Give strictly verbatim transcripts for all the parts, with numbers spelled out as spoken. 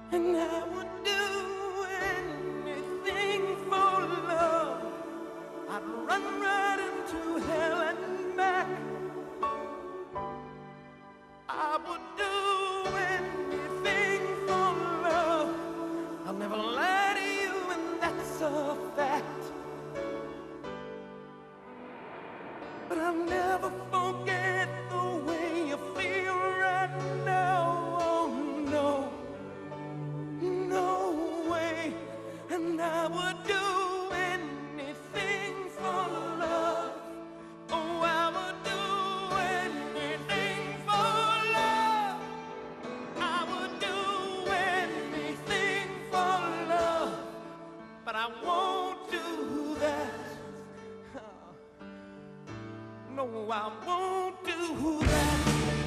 And I would do anything for love. I'd run right into hell and back. I would do anything for love. I'll never lie to you, and that's a fact. But I'll never forget the way you feel right now. Oh no, no way. And I would do anything for love. Oh, I would do anything for love. I would do anything for love. But I won't do that. No, I won't do that.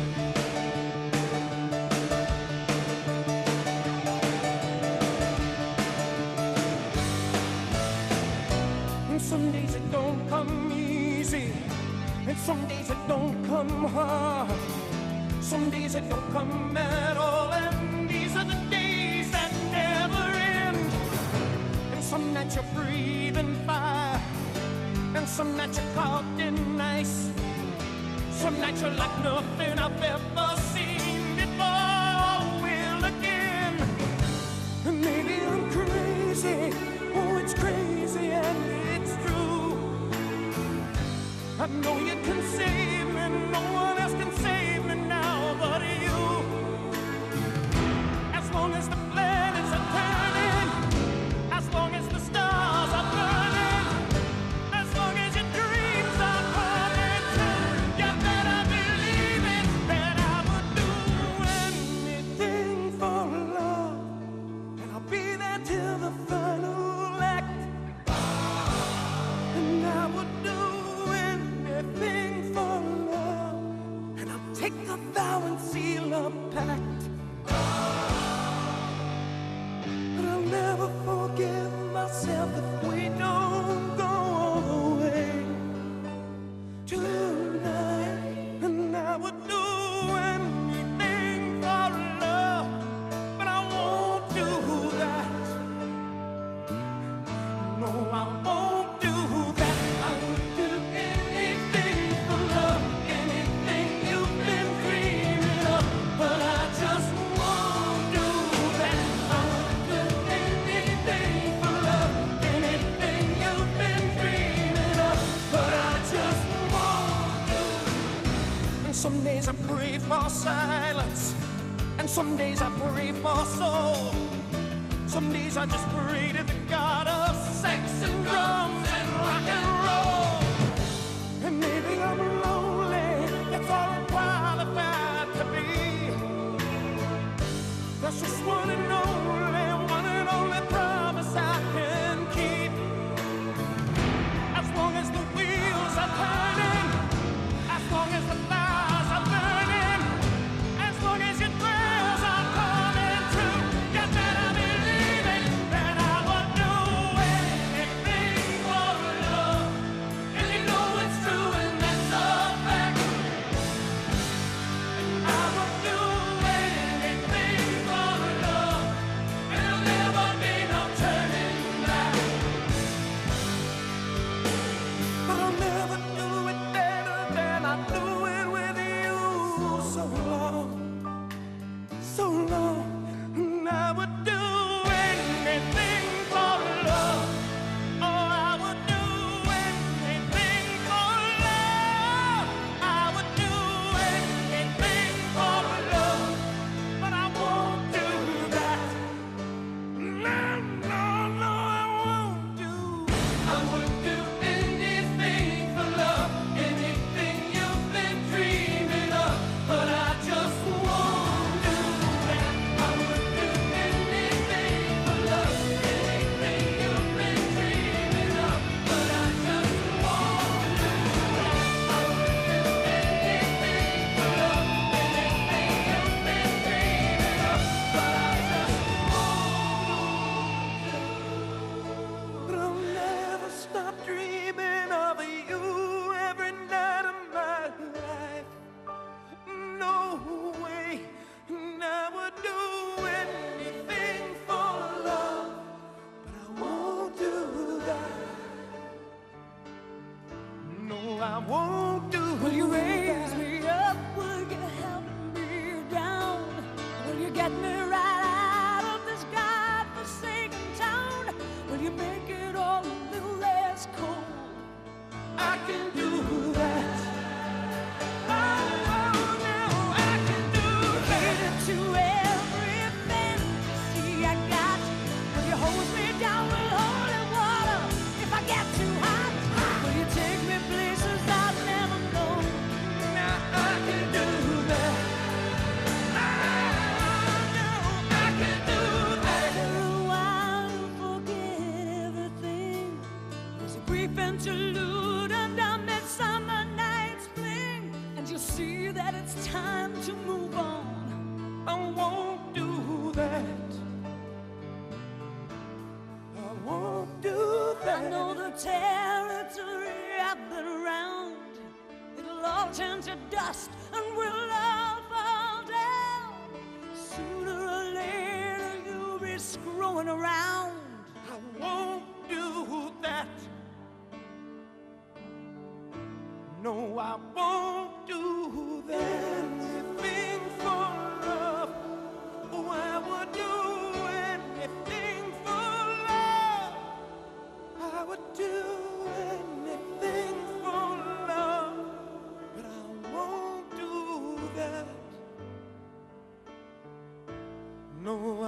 And some days it don't come easy, and some days it don't come hard. Some days it don't come at all, and these are the days that never end. And some nights you're breathing fire, and some nights you're caught in ice. Some nights you're like nothing I've ever seen before. Will again. And maybe I'm crazy. Oh, it's crazy and it's true. I know you can save me. No one else can save me now but you. As long as the planets are turning, as long as the stars are burning, as long as your dreams are coming true, you better believe it, that I would do anything for love. And I'll be there till the final act. And I would do anything for love. And I'll take a vow and seal a pact. But I'll never forgive myself if we don't go all the way tonight. And I would do anything for love, but I won't do that. No, I won't do that. I would do anything for love, anything you've been dreaming of, but I just won't do that. I would do anything for love, anything you've been dreaming of, but I just won't do. And some days I pray for silence, and some days I pray for soul. Some days I just pray to the God of sex and drums and rock and roll. And maybe I'm lonely, that's all I'm qualified to be. That's just one and only, one and only promise I can keep. As long as the wheels are turning, as long as the fires are burning, as long as your prayers are coming true, you better believe it, that I would do anything won't do Will you raise that. me up? Will you help me down? Will you get me right out of this godforsaken town? Will you make it all a little less cold? I can do that. Oh, oh, no, I can do that. To every fantasy I got, will you hose me down with holy water if I get too hot? Will you take me places I've never known? Now I can do that. Oh, no, I can do that. After a while you forget everything. There's a brief interlude and a midsummer night's fling, and you see that it's time to move on. I won't do that. I won't do that. I know the territory I've been around. It'll all turn to dust and we'll all fall down. Sooner or later you'll be screwing around. I won't do that. No, I won't do that. Anything for love. Oh, I would do anything for love. I would do anything for love. But I won't do that. No,